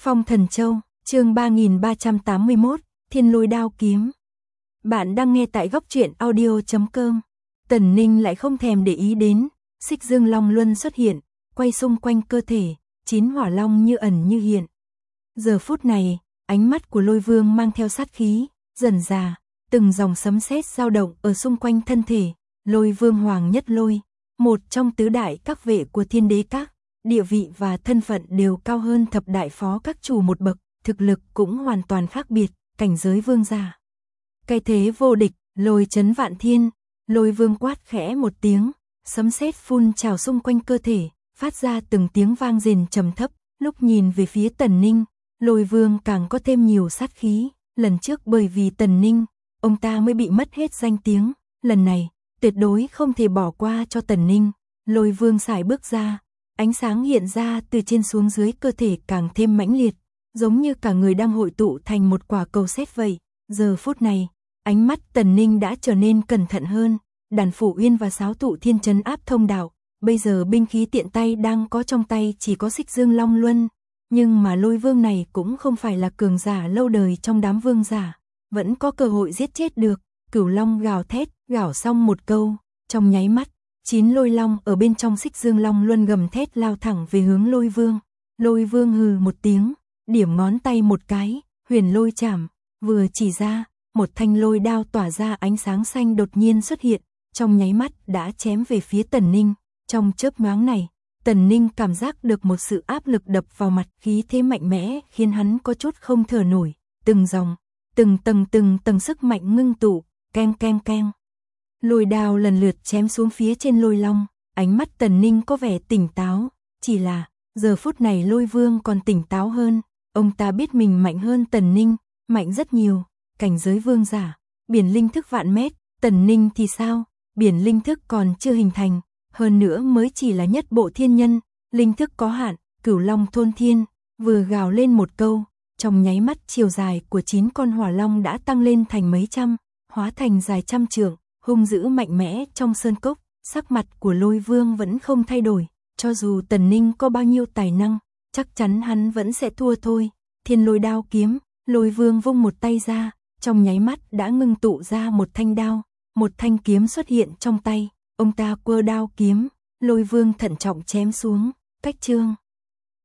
Phong Thần Châu, chương 3381, Thiên Lôi Đao Kiếm. Bạn đang nghe tại góc truyện audio.com. Tần Ninh lại không thèm để ý đến, Xích Dương Long Luân xuất hiện, quay xung quanh cơ thể, 9 hỏa long như ẩn như hiện. Giờ phút này, ánh mắt của Lôi Vương mang theo sát khí, dần dà, từng dòng sấm sét dao động ở xung quanh thân thể. Lôi Vương Hoàng Nhất Lôi, một trong tứ đại các vệ của Thiên Đế Các, địa vị và thân phận đều cao hơn thập đại phó các chủ một bậc, thực lực cũng hoàn toàn khác biệt, cảnh giới vương giả. Cái thế vô địch, lôi chấn vạn thiên. Lôi Vương quát khẽ một tiếng, sấm sét phun trào xung quanh cơ thể, phát ra từng tiếng vang rền trầm thấp. Lúc nhìn về phía Tần Ninh, Lôi Vương càng có thêm nhiều sát khí. Lần trước bởi vì Tần Ninh, ông ta mới bị mất hết danh tiếng, lần này tuyệt đối không thể bỏ qua cho Tần Ninh. Lôi Vương sải bước ra, ánh sáng hiện ra từ trên xuống dưới cơ thể càng thêm mãnh liệt, giống như cả người đang hội tụ thành một quả cầu sét vậy. Giờ phút này, ánh mắt Tần Ninh đã trở nên cẩn thận hơn, Đàn Phủ Uyên và Sáo Tụ Thiên trấn áp thông đạo, bây giờ binh khí tiện tay đang có trong tay chỉ có Xích Dương Long Luân, nhưng mà Lôi Vương này cũng không phải là cường giả lâu đời trong đám vương giả, vẫn có cơ hội giết chết được. Cửu Long gào thét, gào xong một câu, trong nháy mắt, 9 lôi long ở bên trong Xích Dương Long Luân gầm thét lao thẳng về hướng Lôi Vương. Lôi Vương hừ một tiếng, điểm ngón tay một cái, huyền lôi chảm, vừa chỉ ra, một thanh lôi đao tỏa ra ánh sáng xanh đột nhiên xuất hiện, trong nháy mắt đã chém về phía Tần Ninh. Trong chớp nhoáng này, Tần Ninh cảm giác được một sự áp lực đập vào mặt, khí thế mạnh mẽ khiến hắn có chút không thở nổi, từng dòng, từng tầng sức mạnh ngưng tụ, keng keng keng. Lôi đao lần lượt chém xuống phía trên lôi long, ánh mắt Tần Ninh có vẻ tỉnh táo, chỉ là, giờ phút này Lôi Vương còn tỉnh táo hơn, ông ta biết mình mạnh hơn Tần Ninh, mạnh rất nhiều, cảnh giới vương giả, biển linh thức vạn mét. Tần Ninh thì sao, biển linh thức còn chưa hình thành, hơn nữa mới chỉ là nhất bộ thiên nhân, linh thức có hạn. Cửu Long thôn thiên, vừa gào lên một câu, trong nháy mắt chiều dài của 9 con hỏa long đã tăng lên thành mấy trăm, hóa thành dài trăm trượng, hung dữ mạnh mẽ trong sơn cốc. Sắc mặt của Lôi Vương vẫn không thay đổi, cho dù Tần Ninh có bao nhiêu tài năng, chắc chắn hắn vẫn sẽ thua thôi. Thiên Lôi Đao Kiếm, Lôi Vương vung một tay ra, trong nháy mắt đã ngưng tụ ra một thanh đao, một thanh kiếm xuất hiện trong tay, ông ta quơ đao kiếm, Lôi Vương thận trọng chém xuống, cách chương.